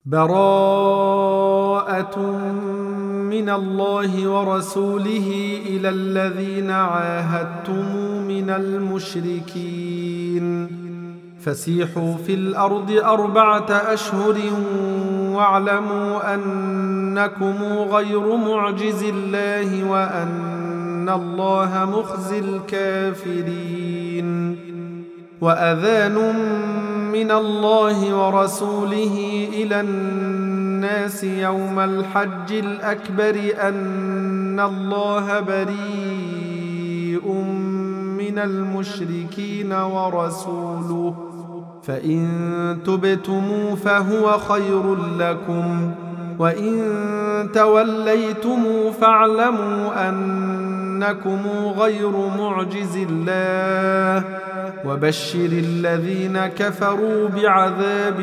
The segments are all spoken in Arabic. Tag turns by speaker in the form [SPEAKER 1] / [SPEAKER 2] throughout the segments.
[SPEAKER 1] براءة من الله ورسوله إلى الذين عاهدتم من المشركين فسيحوا في الأرض 4 أشهر واعلموا أنكم غير معجز الله وأن الله مخزي الكافرين. وأذان من الله ورسوله إلى الناس يوم الحج الأكبر أن الله بريء من المشركين ورسوله فإن تبتموا فهو خير لكم وإن توليتم فاعلموا أنكم غير معجز الله وبشر الذين كفروا بعذاب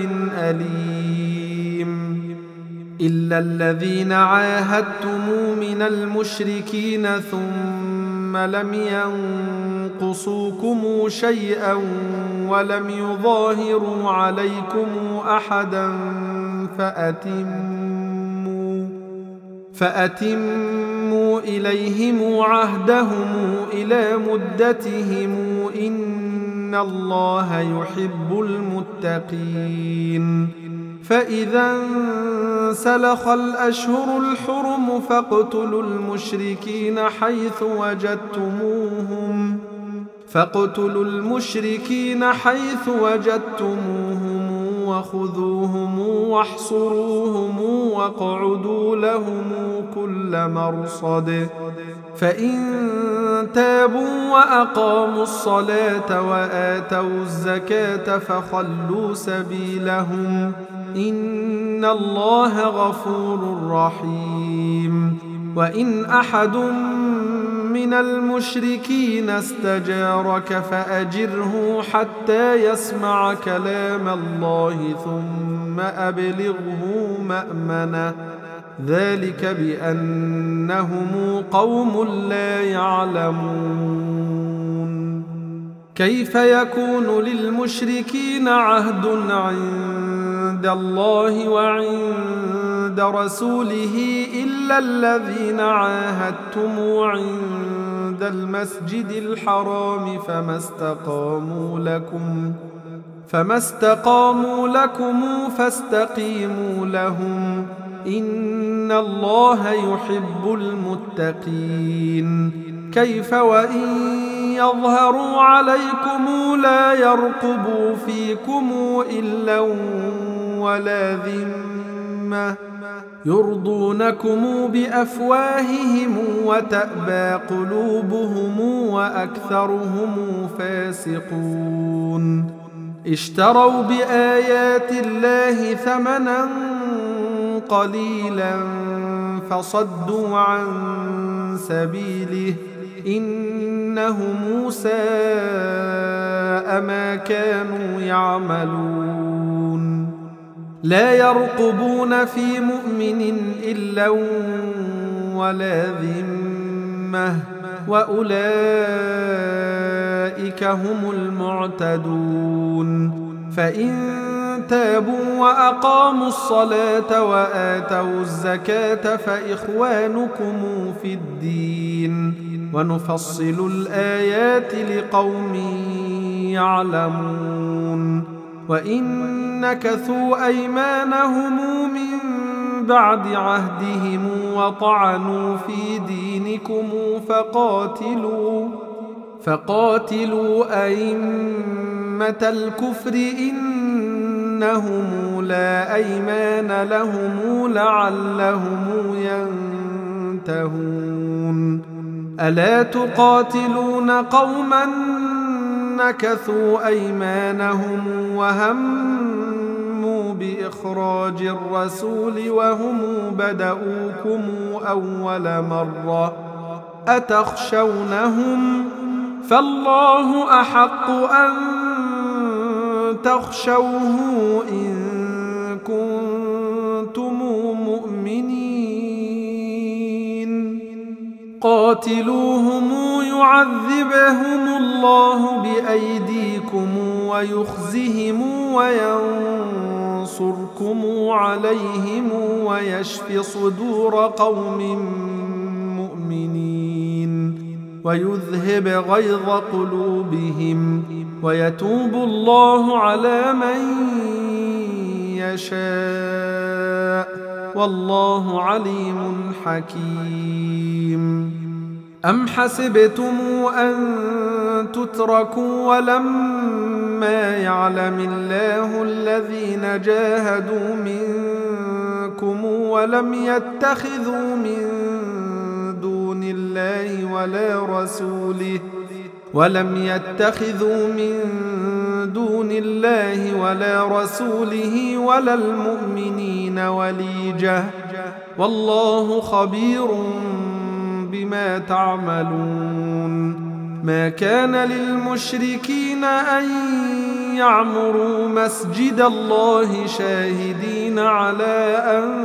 [SPEAKER 1] أليم. إلا الذين عاهدتم من المشركين ثم لم ينقصوكم شيئا ولم يظاهروا عليكم أحدا فأتموا إليهم عهدهم إلى مدتهم إن الله يحب المتقين. فإذا انسلخ الأشهر الحرم فاقتلوا المشركين حيث وجدتموهم وخذوهم واحصروهم واقعدوا لهم كل مرصد. فإن تابوا وأقاموا الصلاة وآتوا الزكاة فخلوا سبيلهم إن الله غفور رحيم. وإن أحد من المشركين استجارك فأجره حتى يسمع كلام الله ثم أبلغه مأمنه ذلك بأنهم قوم لا يعلمون. كيف يكون للمشركين عهد عند الله وعند رسوله إلا الذين عاهدتم عند المسجد الحرام فما استقاموا لكم فاستقيموا لهم إن الله يحب المتقين. كيف وإن يظهروا عليكم لا يرقبوا فيكم إلا ولا ذمة يرضونكم بأفواههم وتأبى قلوبهم وأكثرهم فاسقون. اشتروا بآيات الله ثمنا قليلا فصدوا عن سبيله إنهم ساء ما كانوا يعملون. لا يرقبون في مؤمن إلا ولا ذمة وأولئك هم المعتدون. فإن تابوا وأقاموا الصلاة وآتوا الزكاة فإخوانكم في الدين ونفصل الآيات لقوم يعلمون. وإن نكثوا أيمانهم من بعد عهدهم وطعنوا في دينكم فقاتلوا أئمة الكفر إنهم لا أيمان لهم لعلهم ينتهون. ألا تقاتلون قوما نكثوا أيمانهم وهموا بإخراج الرسول وهم بدؤوكم أول مرة أتخشونهم فالله أحق أن تخشوه إن كنتم مؤمنين. قاتلوهم يعذبهم الله بأيديكم ويخزهم وينصركم ينصركم عليهم ويشف صدور قوم مؤمنين ويذهب غيظ قلوبهم ويتوب الله على من يشاء والله عليم حكيم. أم حسبتم أن تتركوا ولما يعلم الله الذين جاهدوا منكم ولم يتخذوا من دون الله ولا رسوله ولا المؤمنين وليجة والله خبير بما تعملون. ما كان للمشركين أن يعمروا مسجد الله شاهدين على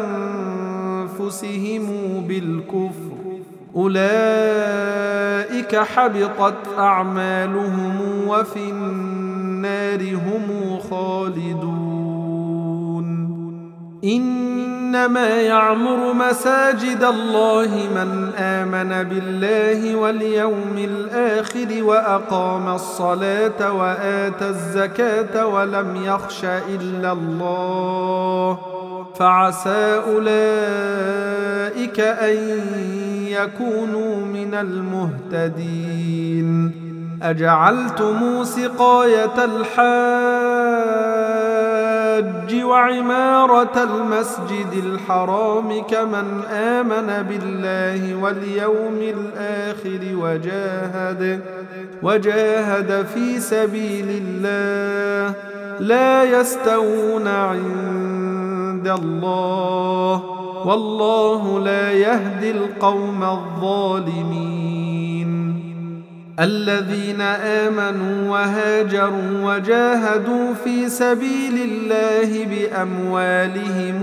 [SPEAKER 1] أنفسهم بالكفر أولئك حبطت أعمالهم وفي النار هم خالدون. إنما يعمر مساجد الله من آمن بالله واليوم الآخر وأقام الصلاة وآتى الزكاة ولم يخش إلا الله فعسى أولئك أن يكونوا من المهتدين. أجعلتم سقاية الحاج وعمارة المسجد الحرام كمن آمن بالله واليوم الآخر وجاهد في سبيل الله لا يستوون عند الله والله لا يهدي القوم الظالمين. الذين آمنوا وهاجروا وجاهدوا في سبيل الله بأموالهم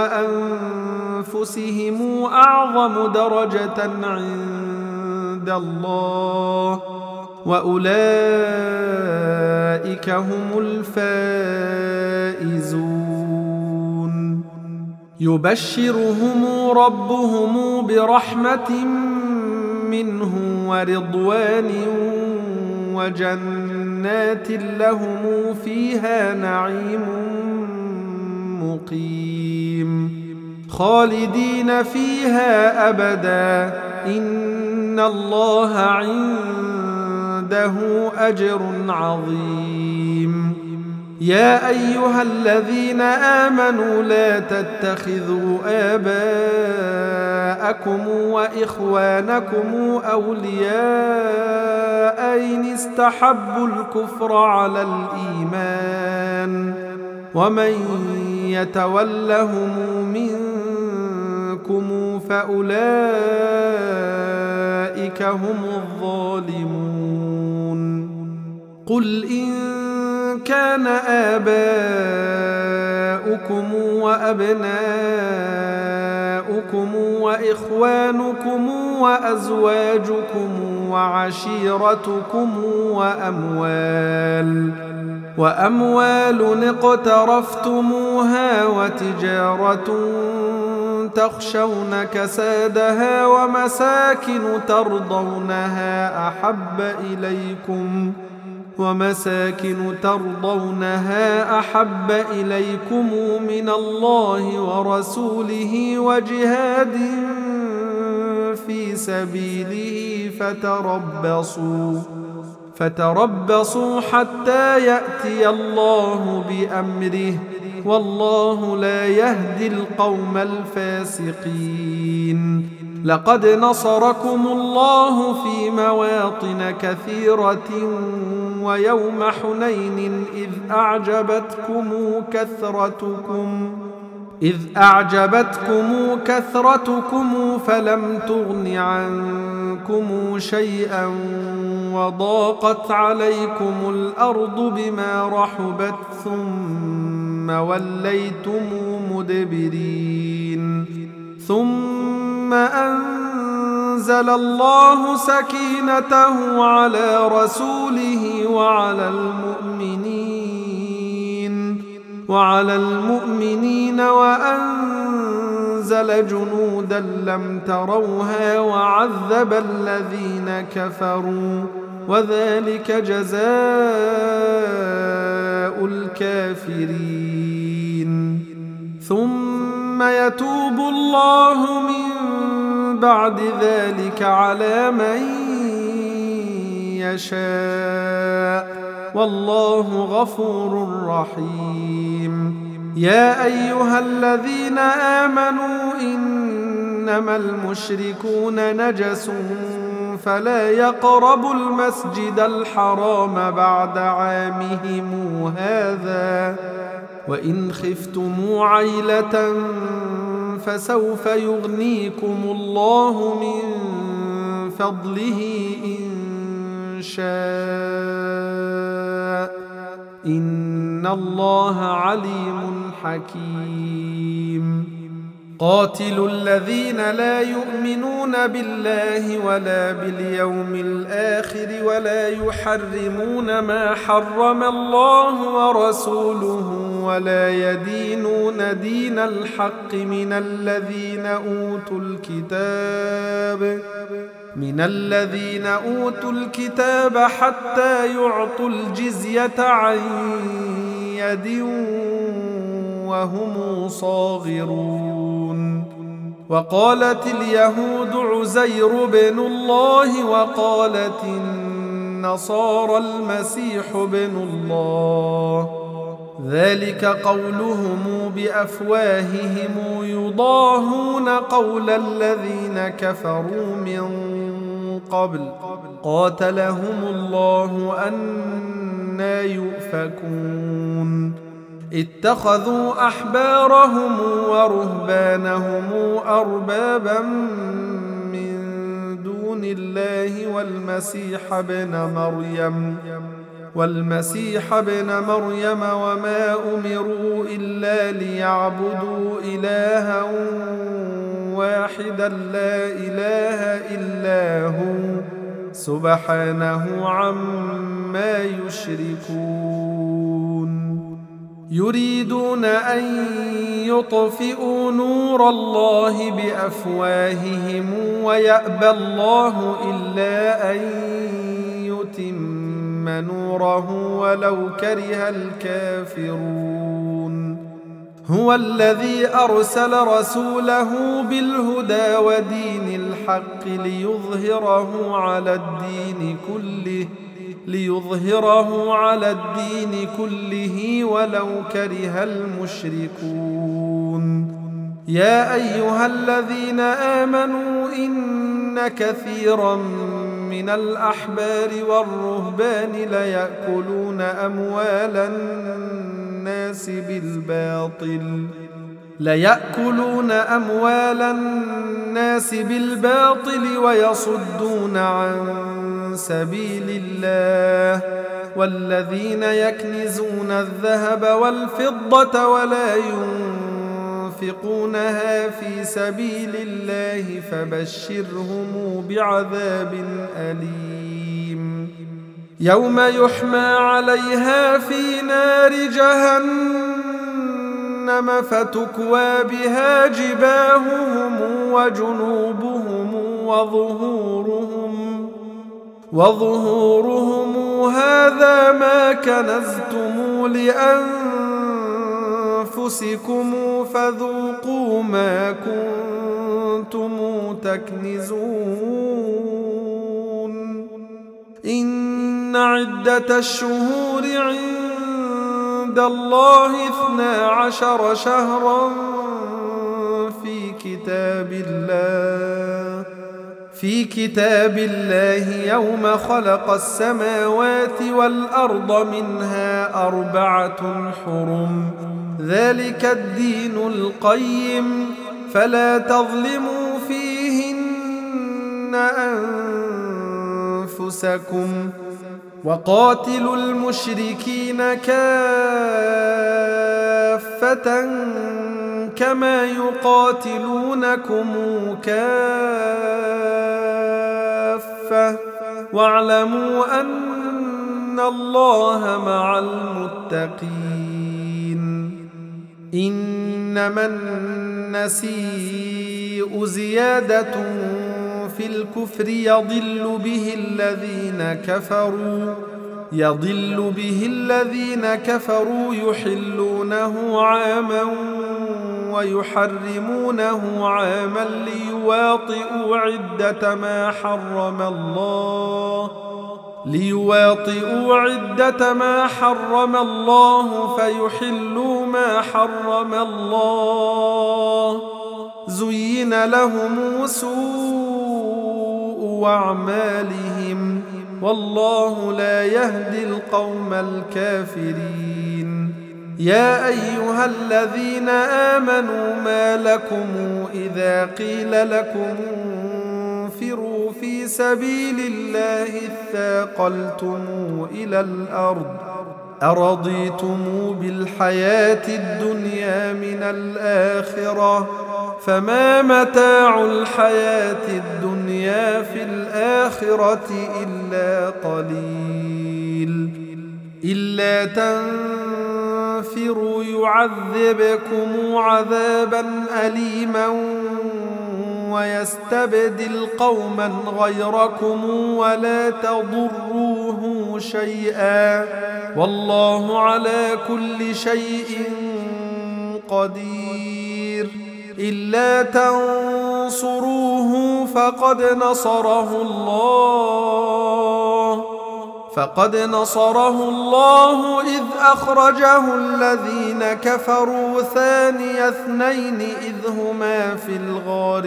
[SPEAKER 1] وأنفسهم أعظم درجة عند الله وأولئك هم الفائزون. يبشرهم ربهم برحمة منه ورضوان وجنات لهم فيها نعيم مقيم خالدين فيها أبدا إن الله عنده أجر عظيم. يا أيها الذين آمنوا لا تتخذوا آباءكم وإخوانكم أولياء إن استحبوا الكفر على الإيمان ومن يتولهم منكم فأولئك هم الظالمون. قل إن كان آباؤكم وأبناؤكم وإخوانكم وأزواجكم وعشيرتكم وأموال اقترفتموها وتجارة تخشون كسادها ومساكن ترضونها أحب إليكم من الله ورسوله وجهاد في سبيله فتربصوا حتى يأتي الله بأمره والله لا يهدي القوم الفاسقين. لقد نصركم الله في مواطن كثيرة ويوم حنين إذ أعجبتكم كثرتكم فلم تغن عنكم شيئا وضاقت عليكم الأرض بما رحبت ثم وليتم مدبرين. ثم أنزل الله سكينته على رسوله وعلى المؤمنين وعلى المؤمنين وأنزل جنودا لم تروها وعذب الذين كفروا وذلك جزاء الكافرين ثم يتوب الله من بعد ذلك على من يشاء والله غفور رحيم يا أيها الذين آمنوا إنما المشركون نجس فلا يقربوا المسجد الحرام بعد عامهم هذا وإن خفتم عيلة فسوف يغنيكم الله من فضله إن شاء إن الله عليم حكيم قاتلوا الذين لا يؤمنون بالله ولا باليوم الآخر ولا يحرمون ما حرم الله ورسوله ولا يدينون دين الحق من الذين أوتوا الكتاب حتى يعطوا الجزية عن يد وهم صاغرون وقالت اليهود عزير بن الله وقالت النصارى المسيح بن الله ذلك قولهم بأفواههم يضاهون قول الذين كفروا من قبل قاتلهم الله أنى يؤفكون اتخذوا أحبارهم ورهبانهم أربابا من دون الله والمسيح ابن مريم وما أمروا إلا ليعبدوا إلها واحدا لا إله إلا هو سبحانه عما يشركون يريدون أن يطفئوا نور الله بأفواههم ويأبى الله إلا أن يتم نوره ولو كره الكافرون هو الذي أرسل رسوله بالهدى ودين الحق ليظهره على الدين كله ولو كره المشركون يا أيها الذين آمنوا إن كثيرا من الأحبار والرهبان ليأكلون أموال الناس بالباطل ويصدون عن سبيل الله والذين يكنزون الذهب والفضة ولا ينفقونها في سبيل الله فبشرهم بعذاب أليم يوم يحمى عليها في نار جهنم فتكوى بها جباههم وجنوبهم وظهورهم هذا ما كنزتم لأنفسكم فذوقوا ما كنتم تكنزون إن عدة الشهور عند الله 12 شهرا في كتاب الله يوم خلق السماوات والأرض منها 4 حرم ذلك الدين القيم فلا تظلموا فيهن أنفسكم وقاتلوا المشركين كافة كما يقاتلونكم كافة واعلموا أن الله مع المتقين إنما النسيء زيادة في الكفر يضل به الذين كفروا يحلونه عاما ويحرمونه عاما ليواطئوا عدة ما حرم الله فيحلوا ما حرم الله. زين لهم سوء أعمالهم والله لا يهدي القوم الكافرين. يا أيها الذين آمنوا ما لكم إذا قيل لكم انفروا في سبيل الله اثاقلتم إلى الأرض أرضيتم بالحياة الدنيا من الآخرة فما متاع الحياة الدنيا في الآخرة إلا قليل. إلا تنفروا يعذبكم عذابا أليما ويستبدل قوما غيركم ولا تضروه شيئا والله على كل شيء قدير. إلا تنصروه فقد نصره الله إذ أخرجه الذين كفروا ثاني اثنين إذ هما في الغار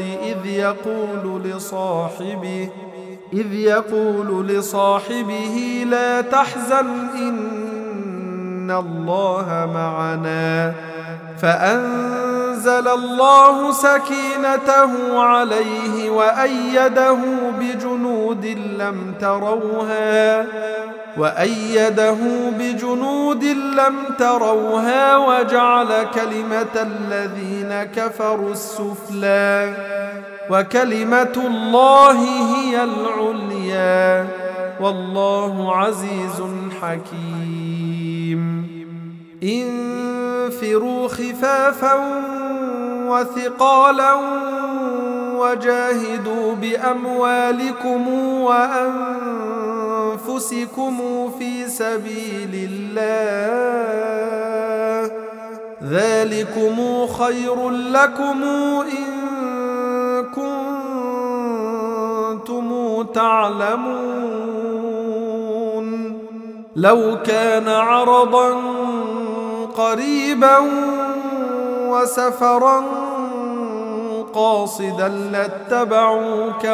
[SPEAKER 1] إذ يقول لصاحبه لا تحزن إن الله معنا فأنزل الله سكينته عليه وأيده بجنود لم تروها وجعل كلمة الذين كفروا السفلى وكلمة الله هي العليا والله عزيز حكيم. انفروا خفافا وثقالا وجاهدوا بأموالكم وأنفسكم في سبيل الله ذلكم خير لكم إن كنتم تعلمون. لو كان عرضا قريبا وسفرا قاصدا لاتبعوك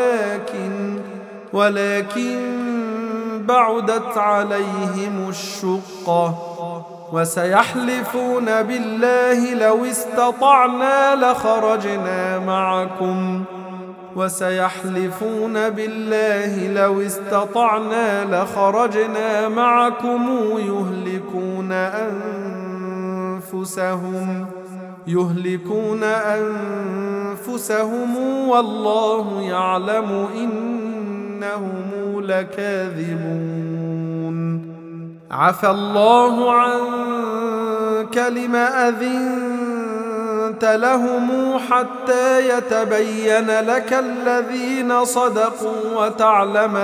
[SPEAKER 1] ولكن بعدت عليهم الشقة وسيحلفون بالله لو استطعنا لخرجنا معكم يهلكون أنفسهم والله يعلم إنهم لكاذبون. عفى الله عنك لم أذنت لهم حتى يتبين لك الذين صدقوا وتعلم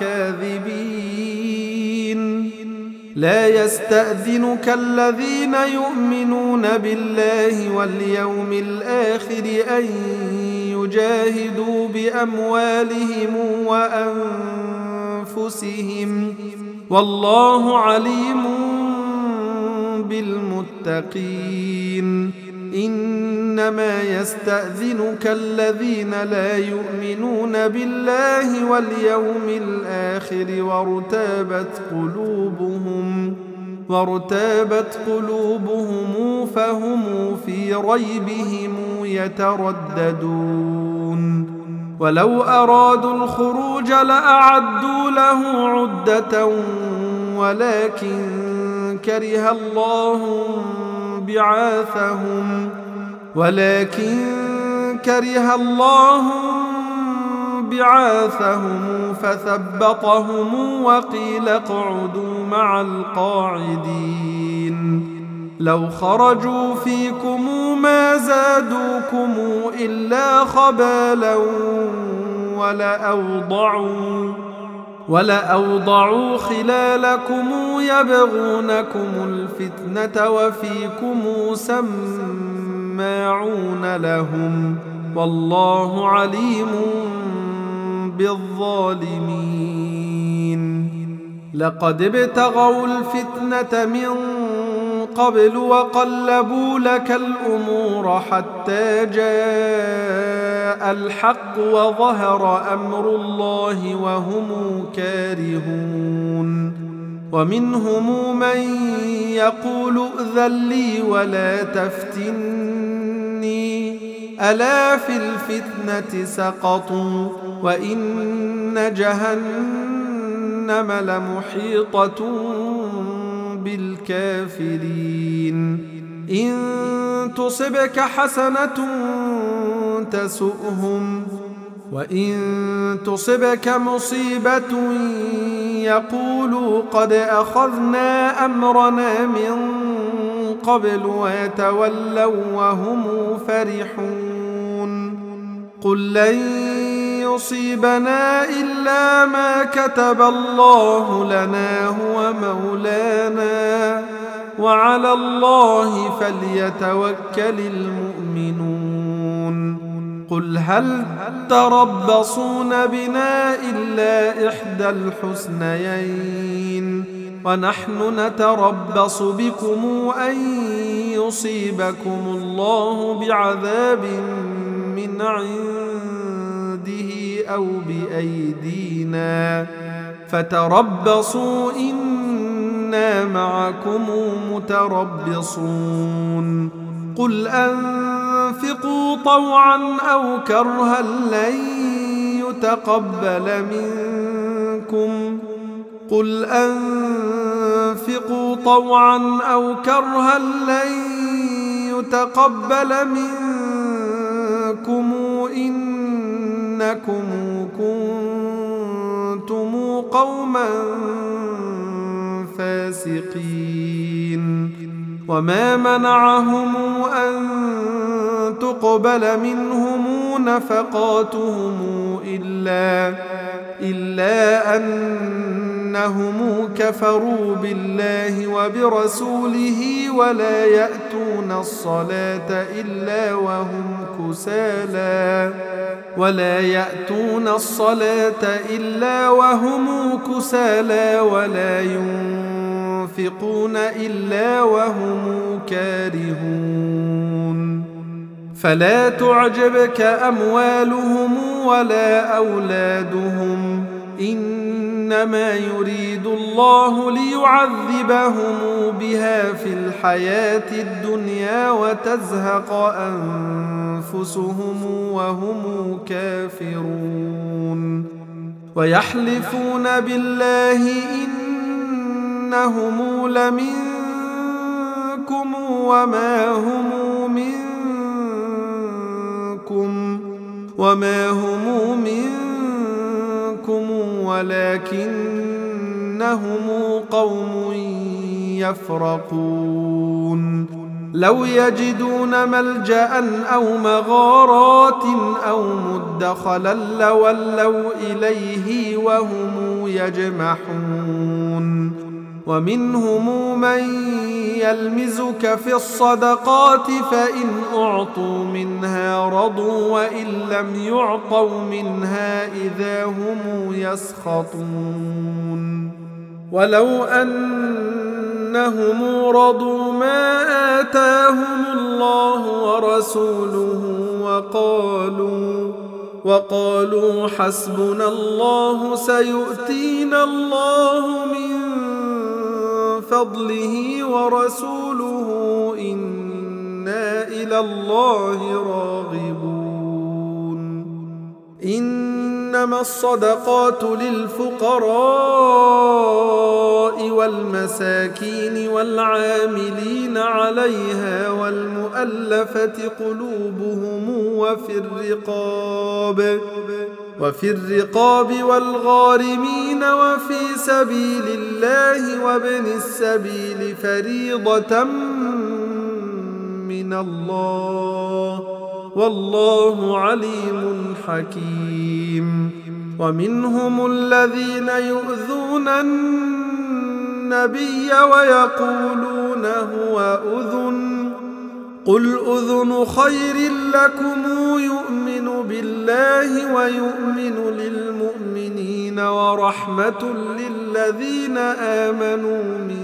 [SPEAKER 1] الكاذبين. لا يستأذنك الذين يؤمنون بالله واليوم الآخر أن يجاهدوا بأموالهم وأنفسهم والله عليم بالمتقين. إنما يستأذنك الذين لا يؤمنون بالله واليوم الآخر وارتابت قلوبهم فهم في ريبهم يترددون. ولو أرادوا الخروج لأعدوا له عدة ولكن كره الله بعاثهم فثبطهم وقيل اقعدوا مع القاعدين. لو خرجوا فيكم ما زادوكم إلا خبالا ولأوضعوا خلالكم يبغونكم الفتنة وفيكم سماعون لهم والله عليم بالظالمين. لقد ابتغوا الفتنة من قبل وقلبوا لك الأمور حتى جاء الحق وظهر أمر الله وهم كارهون. ومنهم من يقول ائذن لي ولا تفتني ألا في الفتنة سقطوا وإن جهنم لمحيطة بالكافرين. إن تصبك حسنة تسؤهم وإن تصبك مصيبة يقولوا قد أخذنا أمرنا من قبل ويتولوا وهم فرحون. قل لن يصيبنا إلا ما كتب الله لنا هو مولانا وعلى الله فليتوكل المؤمنون. قل هل تربصون بنا إلا إحدى الحسنيين ونحن نتربص بكم أن يصيبكم الله بعذاب من عنده أو بأيدينا فتربصوا إنا معكم متربصون. قل أنفقوا طوعا أو كرها لن يتقبل منكم قل أنفقوا طوعا أو كرها لن يتقبل منكم إنكم كنتم قوما فاسقين. وما منعهم أن تقبل منهم نفقاتهم إلا أنهم كفروا بالله وبرسوله ولا يأتون الصلاة إلا وهم كسالى ولا ينفقون إلا وهم كارهون. فلا تعجبك أموالهم ولا أولادهم إنما يريد الله ليعذبهم بها في الحياة الدنيا وتزهق أنفسهم وهم كافرون. ويحلفون بالله إنهم لمنكم وما هم منكم ولكنهم قوم يفرقون. لو يجدون ملجأ أو مغارات أو مدخلا لولوا إليه وهم يجمحون. ومنهم من يلمزك في الصدقات فإن أعطوا منها رضوا وإن لم يعطوا منها إذا هم يسخطون. ولو أنهم رضوا ما آتاهم الله ورسوله وقالوا حسبنا الله سيؤتينا الله من فضله ورسوله إنا إلى الله راغبون. إنما الصدقات للفقراء والمساكين والعاملين عليها والمؤلفة قلوبهم وفي الرقاب والغارمين وفي سبيل الله وابن السبيل فريضة من الله والله عليم حكيم. ومنهم الذين يؤذون النبي ويقولون هو أذن قل أذن خير لكم يؤمن بالله ويؤمن للمؤمنين ورحمة للذين آمنوا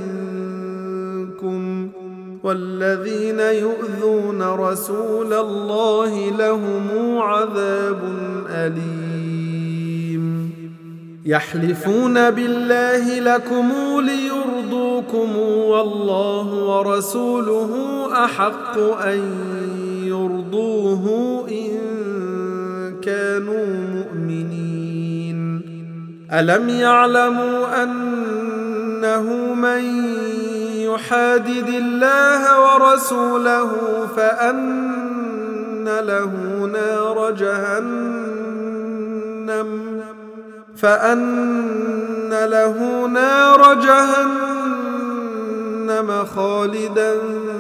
[SPEAKER 1] منكم والذين يؤذون رسول الله لهم عذاب أليم. يحلفون بالله لكم ليرضوكم والله ورسوله أحق أن يرضوه إن كانوا مؤمنين. ألم يعلموا أنه من يحادد الله ورسوله فأن له نار جهنم خالدا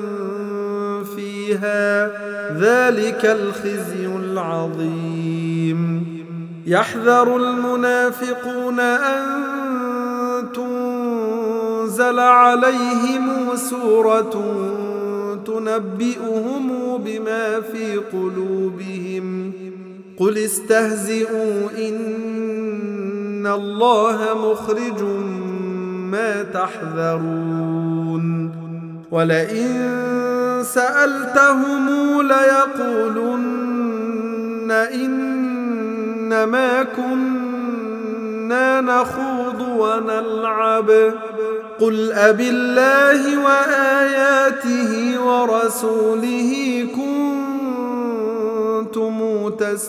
[SPEAKER 1] فيها ذلك الخزي العظيم. يحذر المنافقون أن تنزل عليهم سورة تنبئهم بما في قلوبهم قل استهزئوا إن الله مخرج ما تحذرون. ولئن سألتهم ليقولن إنما كنا نخوض ونلعب قل أبالله وآياته ورسوله كنتم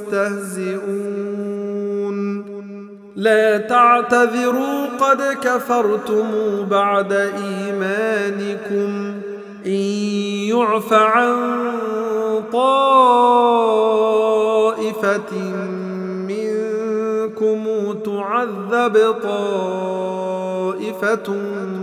[SPEAKER 1] تستهزئون لا تعتذروا قد كفرتم بعد إيمانكم إن يعف عن طائفة منكم تعذب طائفة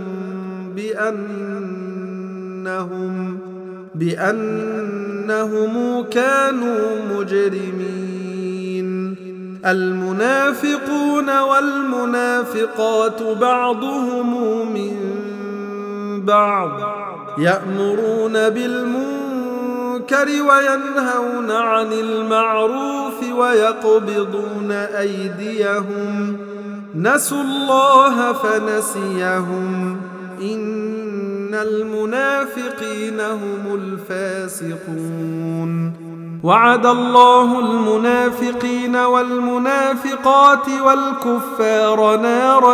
[SPEAKER 1] بأنهم كانوا مجرمين. المنافقون والمنافقات بعضهم من بعض يأمرون بالمنكر وينهون عن المعروف ويقبضون أيديهم نسوا الله فنسيهم إن المنافقين هم الفاسقون. وعد الله المنافقين والمنافقات والكفار نار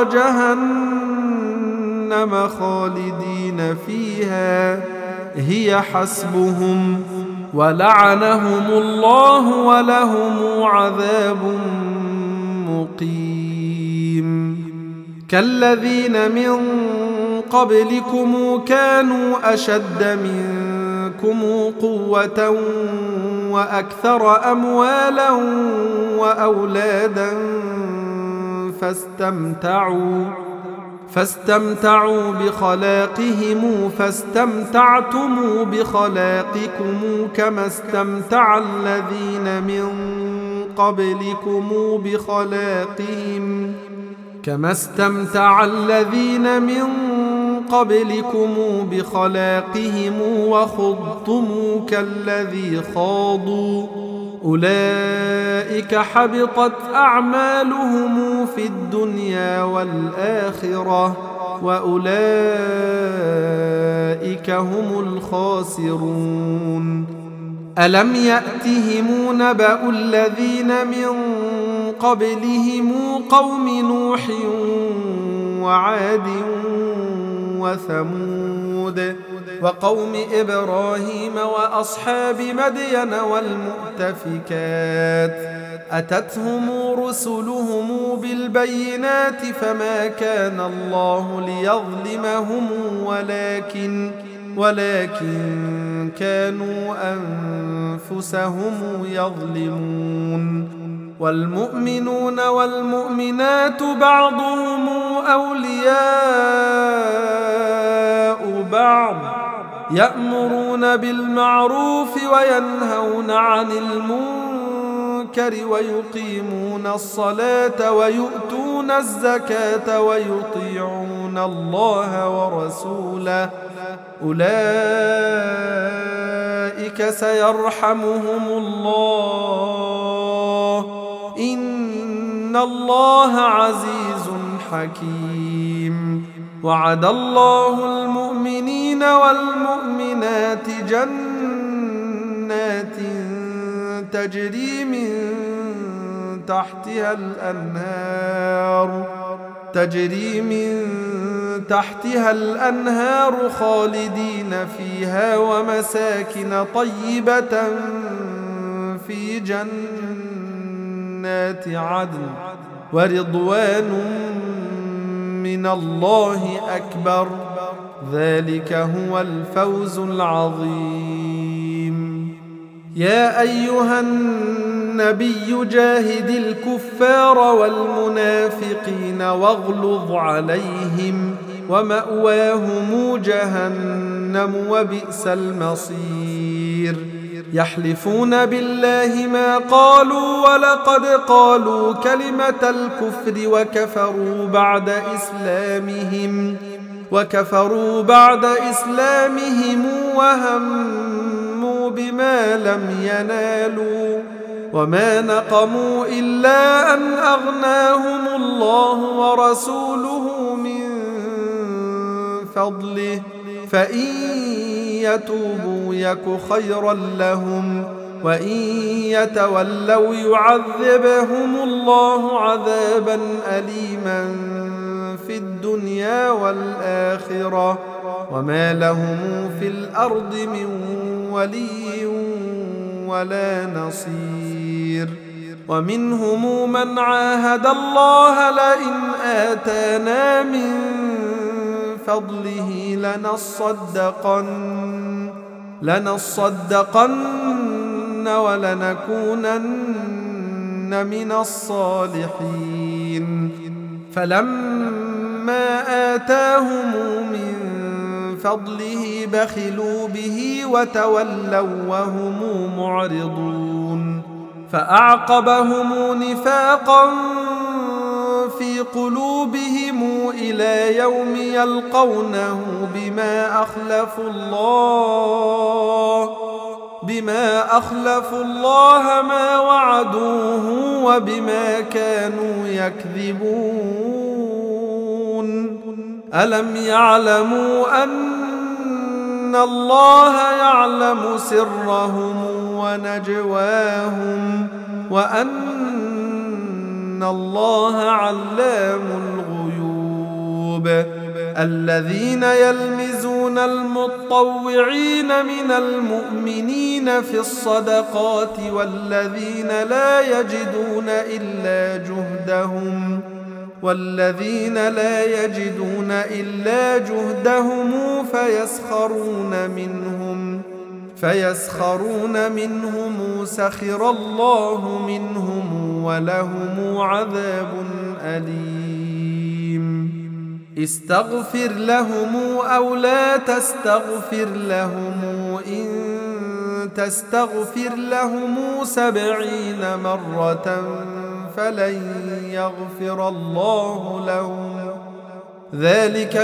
[SPEAKER 1] جهنم خالدين فيها هي حسبهم ولعنهم الله ولهم عذاب مقيم. كالذين من قبلكم كانوا أشد منكم قوة وأكثر أموالا وأولادا فاستمتعوا بخلاقهم فاستمتعتم بخلاقكم كما استمتع الذين من قبلكم بخلاقهم وخضتم كالذي خاضوا أولئك حبطت أعمالهم في الدنيا والآخرة وأولئك هم الخاسرون. ألم يأتهم نبأ الذين من قبلهم قوم نوح وعاد وثمود وقوم إبراهيم وأصحاب مدين والمؤتفكات أتتهم رسلهم بالبينات فما كان الله ليظلمهم ولكن كانوا أنفسهم يظلمون. والمؤمنون والمؤمنات بعضهم أولياء بعض يأمرون بالمعروف وينهون عن المنكر ويقيمون الصلاة ويؤتون الزكاة ويطيعون الله ورسوله أولئك سيرحمهم الله إن الله عزيز حكيم وعد الله المؤمنين والمؤمنات جنات تجري من تحتها الأنهار خالدين فيها ومساكن طيبة في جنات عدن ورضوان من الله أكبر ذلك هو الفوز العظيم يا أيها النبي جاهد الكفار والمنافقين واغلظ عليهم ومأواهم جهنم وبئس المصير يحلفون بالله ما قالوا ولقد قالوا كلمة الكفر وكفروا بعد إسلامهم وهموا بما لم ينالوا وما نقموا إلا أن أغناهم الله ورسوله من فضله فإن يتوبوا يك خيرا لهم وإن يتولوا يعذبهم الله عذابا أليما في الدنيا والآخرة وما لهم في الأرض من ولي ولا نصير ومنهم من عاهد الله لئن آتانا من فضله لنصدقن ولنكونن من الصالحين فلما آتاهم من فضله بخلوا به وتولوا وهم معرضون فأعقبهم نفاقا في قلوبهم إلى يوم يلقونه بما أخلفوا الله ما وعدوه وبما كانوا يكذبون ألم يعلموا أن الله يعلم سرهم ونجواهم وأن الله علام الغيوب الذين يلمزون المطوعين من المؤمنين في الصدقات والذين لا يجدون إلا جهدهم فيسخرون منهم سخر الله منهم ولهم عذاب أليم استغفر لهم أو لا تستغفر لهم إن تستغفر لهم 70 مرة فلن يغفر الله لهم ذلك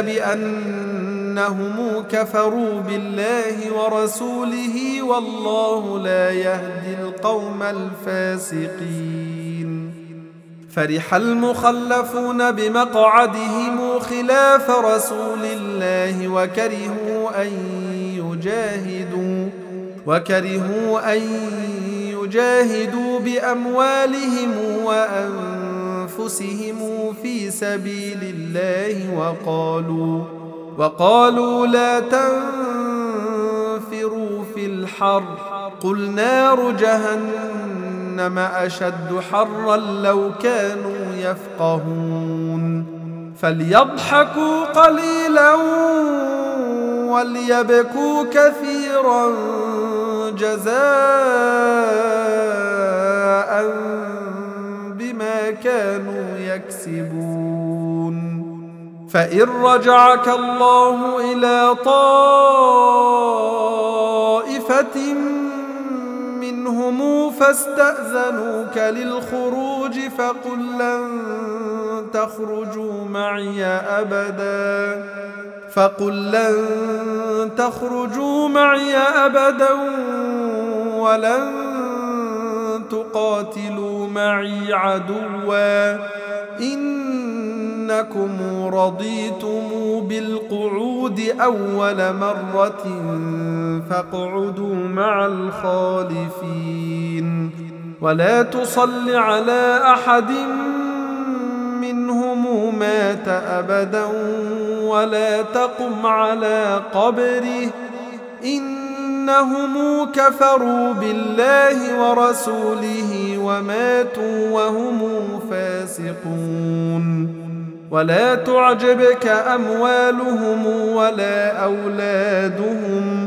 [SPEAKER 1] بأنهم كفروا بالله ورسوله والله لا يهدي القوم الفاسقين فرح المخلفون بمقعدهم خلاف رسول الله وكرهوا أن يجاهدوا بأموالهم وأنفسهم في سبيل الله وقالوا لا تنفروا في الحر قل نار جهنم أشد حرا لو كانوا يفقهون فليضحكوا قليلا وليبكوا كثيرا جزاء بما كانوا يكسبون فإن رجعك الله إلى طائفة منهم فاستأذنوك للخروج فقل لن تخرجوا معي أبدا ولن تقاتلوا معي عدوا إنكم رضيتم بالقعود أول مرة فاقعدوا مع الخالفين ولا تصل على أحد منهم مات أبدا ولا تقم على قبره إنهم كفروا بالله ورسوله وماتوا وهم فاسقون ولا تعجبك أموالهم ولا أولادهم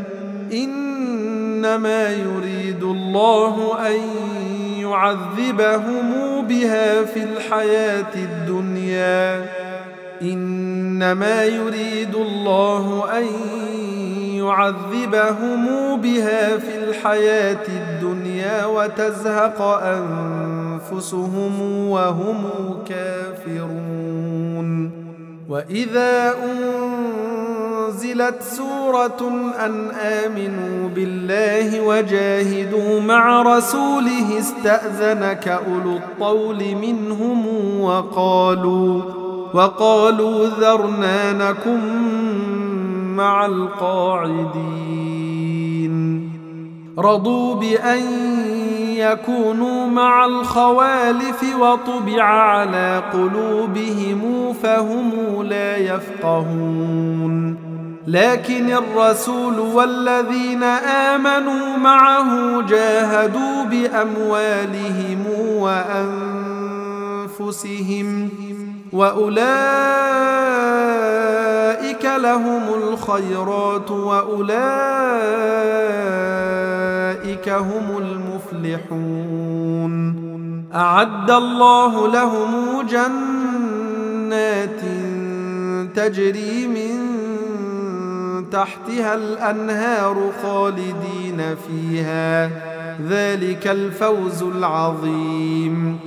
[SPEAKER 1] إنما يريد الله أن يعذبهم بها في الحياة الدنيا وتزهق أنفسهم وهم كافرون وإذا أنزلت سورة أن آمنوا بالله وجاهدوا مع رسوله استأذنك أولو الطول منهم وقالوا ذرنا نكن مع القاعدين رضوا بأن يكونوا مع الخوالف وطبع على قلوبهم فهم لا يفقهون لكن الرسول والذين آمنوا معه جاهدوا بأموالهم وأنفسهم وأولئك لهم الخيرات وأولئك هم المفلحون أعد الله لهم جنات تجري من تحتها الأنهار خالدين فيها ذلك الفوز العظيم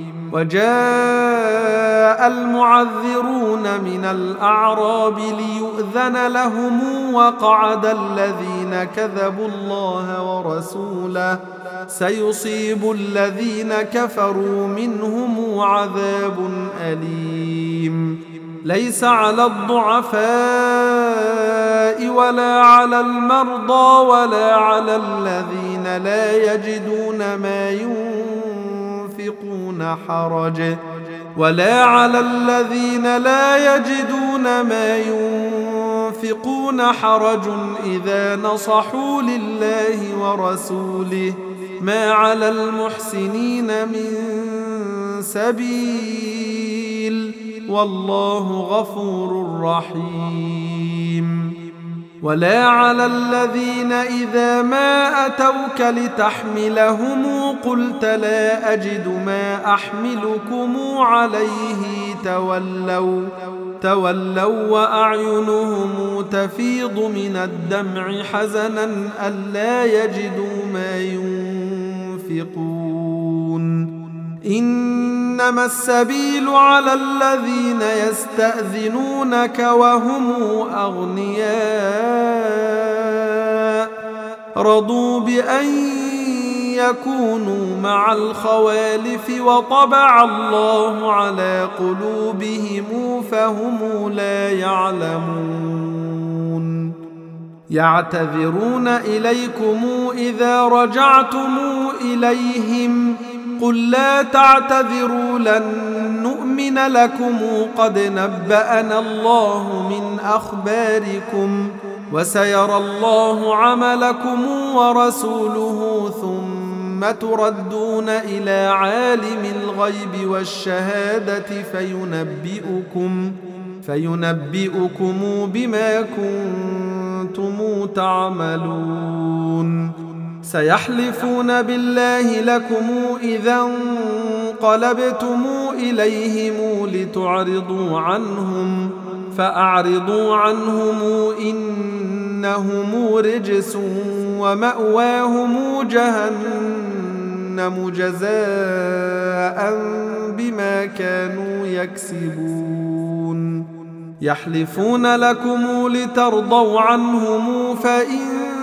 [SPEAKER 1] وجاء المعذرون من الأعراب ليؤذن لهم وقعد الذين كذبوا الله ورسوله سيصيب الذين كفروا منهم عذاب أليم ليس على الضعفاء ولا على المرضى ولا على الذين لا يجدون ما ينفقون حرج إذا نصحوا لله ورسوله ما على المحسنين من سبيل والله غفور رحيم ولا على الذين إذا ما أتوك لتحملهم قلت لا أجد ما أحملكم عليه تولوا وأعينهم تفيض من الدمع حزنا ألا يجدوا ما ينفقون إنما السبيل على الذين يستأذنونك وهم أغنياء رضوا بأن يكونوا مع الخوالف وطبع الله على قلوبهم فهم لا يعلمون يعتذرون إليكم إذا رجعتم إليهم قل لا تعتذروا لن نؤمن لكم قد نبأنا الله من أخباركم وسيرى الله عملكم ورسوله ثم تردون إلى عالم الغيب والشهادة فينبئكم بما كنتم تعملون سيحلفون بالله لكم إذا انقلبتم إليهم لتعرضوا عنهم فأعرضوا عنهم إنهم رجس ومأواهم جهنم جزاء بما كانوا يكسبون يحلفون لكم لترضوا عنهم فإن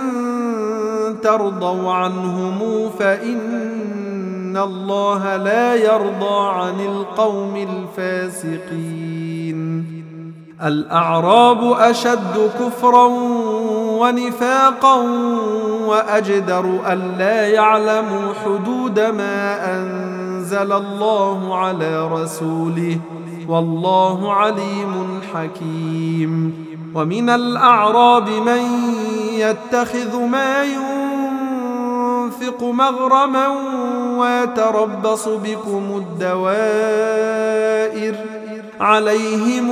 [SPEAKER 1] ترضوا عنهم فإن الله لا يرضى عن القوم الفاسقين الأعراب أشد كفرا ونفاقا وأجدر ألا يعلموا حدود ما أنزل الله على رسوله والله عليم حكيم ومن الأعراب من يتخذ ما ينفق مغرما ويتربص بكم الدوائر عليهم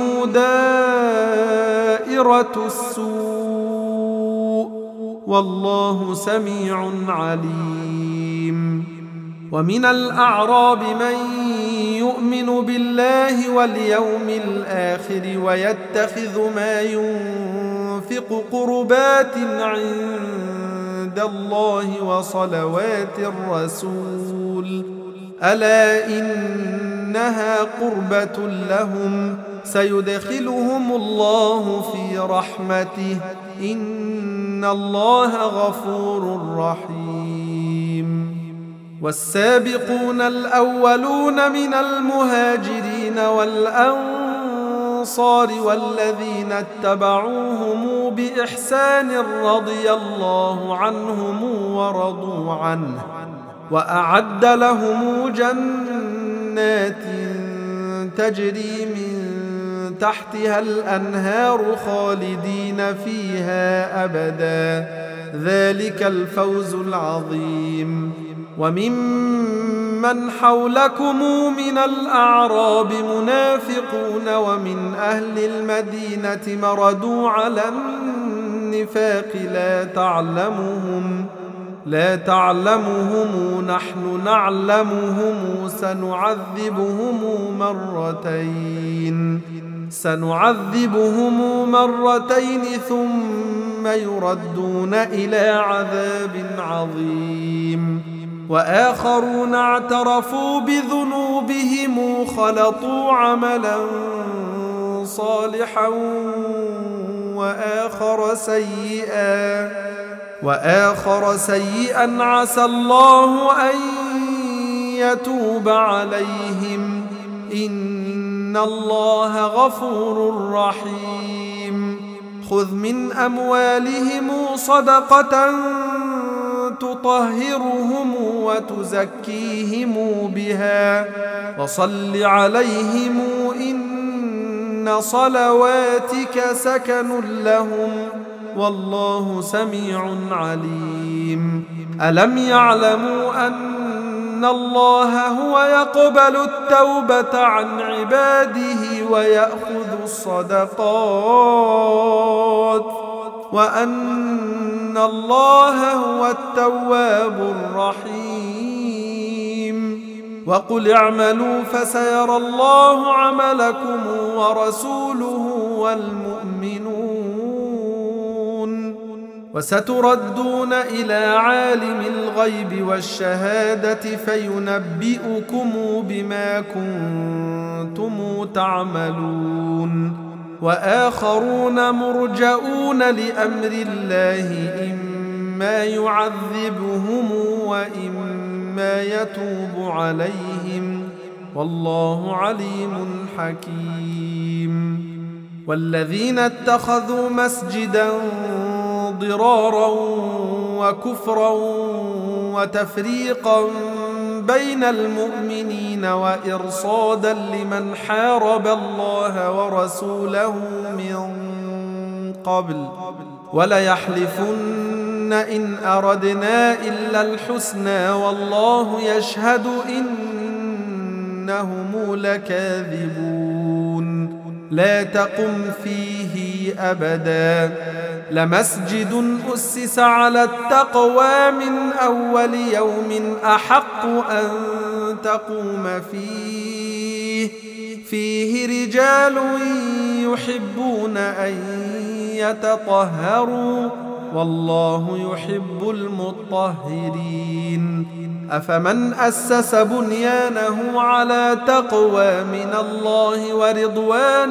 [SPEAKER 1] دائرة السوء والله سميع عليم ومن الأعراب من يؤمن بالله واليوم الآخر ويتخذ ما ينفق قربات عند الله وصلوات الرسول ألا إنها قربة لهم سيدخلهم الله في رحمته إن الله غفور رحيم والسابقون الأولون من المهاجرين والأنصار والذين اتبعوهم بإحسان رضي الله عنهم ورضوا عنه وأعد لهم جنات تجري من تحتها الأنهار خالدين فيها أبدا ذلك الفوز العظيم وممن حولكم من الأعراب منافقون ومن أهل المدينة مردوا على النفاق لا تعلمهم نحن نعلمهم سنعذبهم مرتين ثم يردون إلى عذاب عظيم وآخرون اعترفوا بذنوبهم خلطوا عملا صالحا وآخر سيئا عسى الله أن يتوب عليهم إن الله غفور رحيم خذ من أموالهم صدقة تطهرهم وتزكيهم بها وصل عليهم إن صلواتك سكن لهم والله سميع عليم ألم يعلموا أن الله هو يقبل التوبة عن عباده ويأخذ الصدقات وأن الله هو التواب الرحيم وقل اعملوا فسيرى الله عملكم ورسوله والمؤمنون وستردون إلى عالم الغيب والشهادة فينبئكم بما كنتم تعملون وآخرون مرجؤون لأمر الله إما يعذبهم وإما يتوب عليهم والله عليم حكيم والذين اتخذوا مسجدا ضرارا وكفرا وتفريقا بين المؤمنين وإرصادا لمن حارب الله ورسوله من قبل وليحلفن إن أردنا إلا الحسنى والله يشهد إنهم لكاذبون لا تقم فيه أبدا. لمسجد أسس على التقوى من أول يوم أحق أن تقوم فيه رجال يحبون أن يتطهروا والله يحب المطهرين. أفمن أسس بنيانه على تقوى من الله ورضوان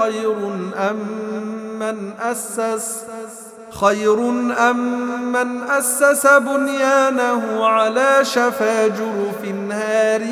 [SPEAKER 1] أم من أسس بنيانه على شفا جرف نار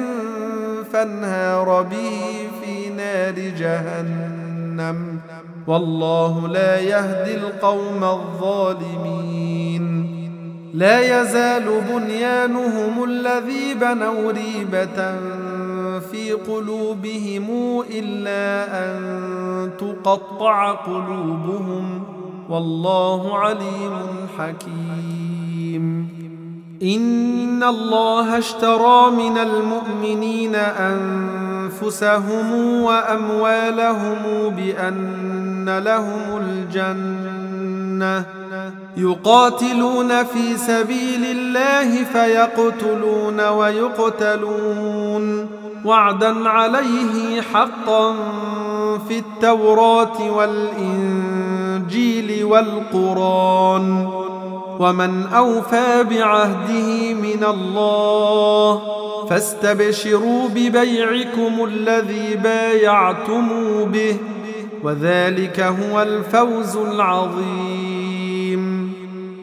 [SPEAKER 1] فانهار به في نار جهنم والله لا يهدي القوم الظالمين. لا يزال بنيانهم الذي بنوا ريبة في قلوبهم إلا أن تقطع قلوبهم والله عليم حكيم. إن الله اشترى من المؤمنين أنفسهم وأموالهم بأن لهم الجنة يقاتلون في سبيل الله فيقتلون ويقتلون وعدا عليه حقا في التوراة والإنجيل والقرآن ومن أوفى بعهده من الله فاستبشروا ببيعكم الذي بايعتم به وذلك هو الفوز العظيم.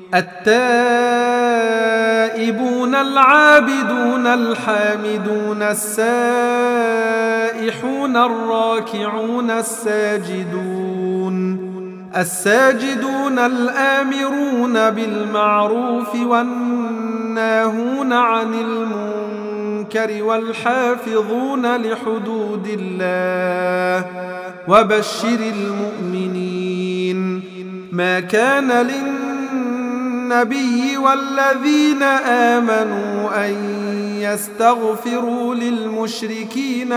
[SPEAKER 1] التائبون العابدون الحامدون السائحون الراكعون الساجدون الآمرون بالمعروف والناهون عن المنكر والحافظون لحدود الله وبشر المؤمنين. ما كان للنبي والذين آمنوا أن يستغفروا للمشركين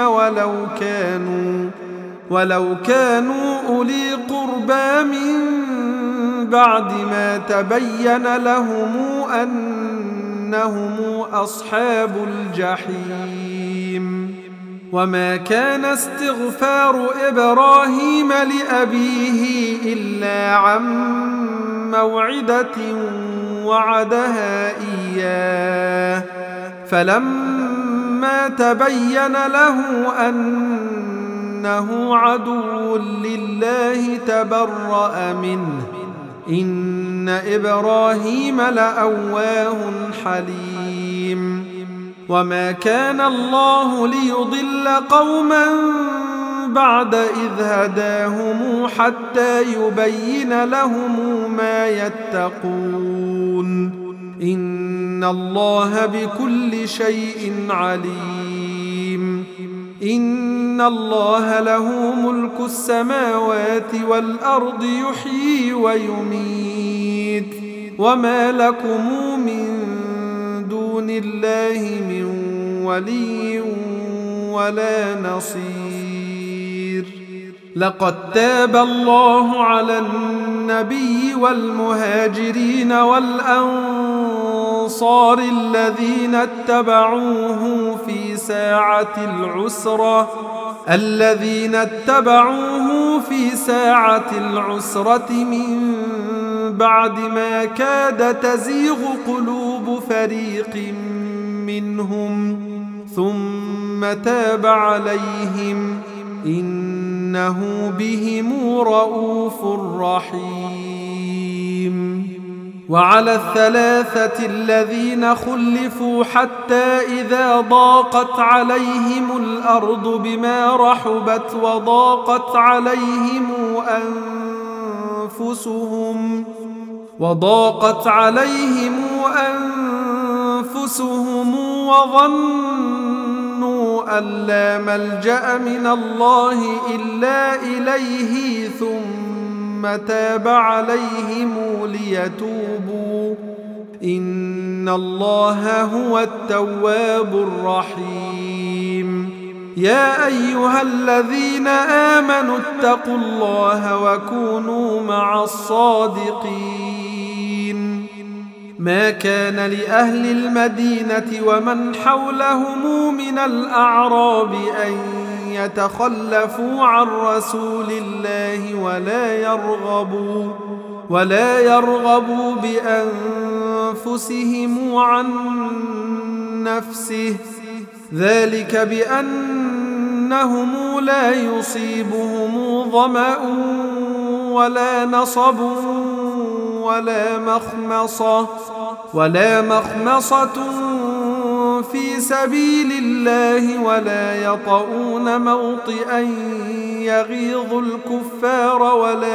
[SPEAKER 1] ولو كانوا أولي قربى من بعد ما تبين لهم أنهم أصحاب الجحيم. وما كان استغفار إبراهيم لأبيه إلا عن موعدة وعدها إياه فلما تبين له أنه عدو لله تبرأ منه إن إبراهيم لأواه حليم. وما كان الله ليضل قوما بعد إذ هداهم حتى يبين لهم ما يتقون إن الله بكل شيء عليم. إن الله له ملك السماوات والأرض يحيي ويميت وما لكم من دون الله من ولي ولا نصير. لقد تاب الله على النبي والمهاجرين والأنصار الذين اتبعوه في ساعة العسرة من بعد ما كاد تزيغ قلوب فريق منهم ثم تاب عليهم إنه بهم رؤوف رحيم. وعلى الثلاثة الذين خلفوا حتى إذا ضاقت عليهم الأرض بما رحبت وضاقت عليهم أنفسهم وظنوا أن لا ملجأ من الله إلا إليه ثم تاب عليهم ليتوبوا إن الله هو التواب الرحيم. يا أيها الذين آمنوا اتقوا الله وكونوا مع الصادقين ما كان لأهل المدينة ومن حولهم من الأعراب أن يتخلفوا عن رسول الله ولا يرغبوا بأنفسهم عن نفسه ذلك بأنهم لا يصيبهم ظمأ ولا نصب ولا مخمصة في سبيل الله ولا يطؤون موطئا يغيظ الكفار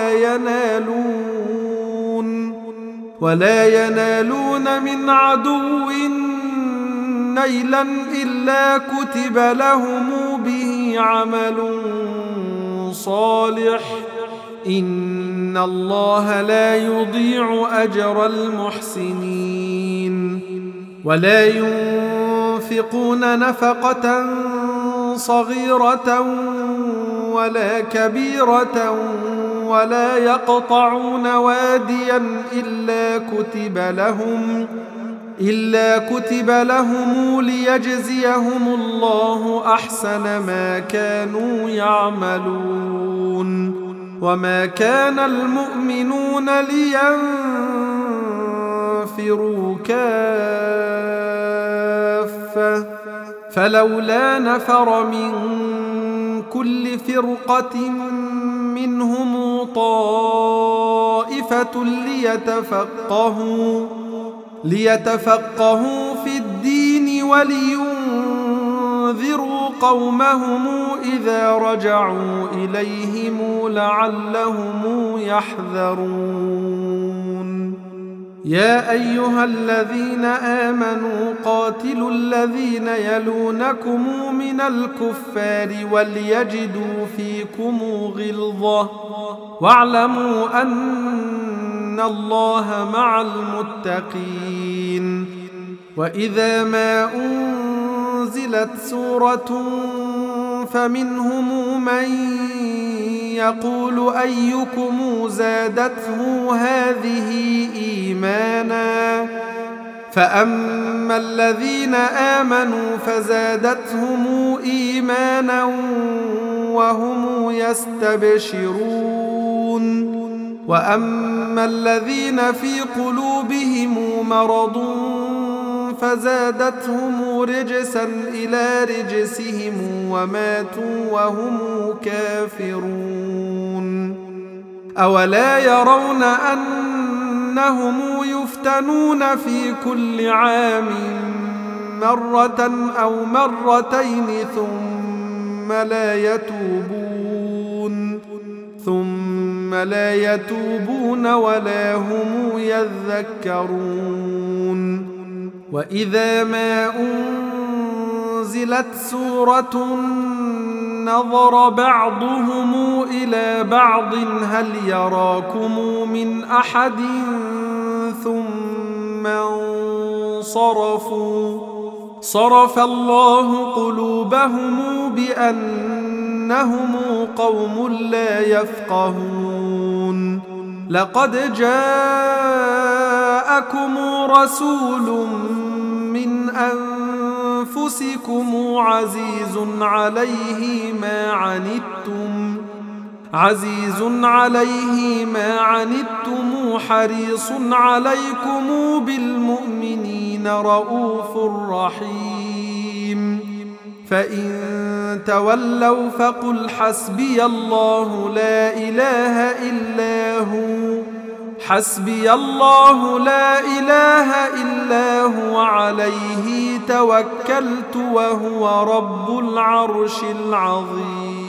[SPEAKER 1] ولا ينالون من عدو نيلا إلا كتب لهم به عمل صالح إن الله لا يضيع أجر المحسنين ولا ينفقون نفقة صغيرة ولا كبيرة ولا يقطعون واديا إلا كتب لهم ليجزيهم الله أحسن ما كانوا يعملون وما كان المؤمنون لينفروا كافة فلولا نفر من كل فرقة منهم طائفة ليتفقهوا في الدين ولينذروا قومهم إذا رجعوا إليهم لعلهم يحذرون يا أيها الذين آمنوا قاتلوا الذين يلونكم من الكفار وليجدوا فيكم غلظة واعلموا أن الله مع المتقين وإذا ما أنزلت سورة فمنهم من يقول أيكم زادته هذه إيمانا فأما الذين آمنوا فزادتهم إيمانا وهم يستبشرون وأما الذين في قلوبهم مرض فزادتهم رجسا إلى رجسهم وماتوا وهم كافرون أولا يرون أنهم يفتنون في كل عام مرة أو مرتين ثم لا يتوبون ولا هم يذكرون وإذا ما أنزلت سورة نظر بعضهم إلى بعض هل يراكم من أحد ثم صرف الله قلوبهم بأنهم قوم لا يفقهون لقد جاءكم رسول من أنفسكم عزيز عليه ما عنتم حريص عليكم بالمؤمنين رؤوف رحيم فإن تولوا فقل حسبي الله لا إله إلا هو عليه توكلت وهو رب العرش العظيم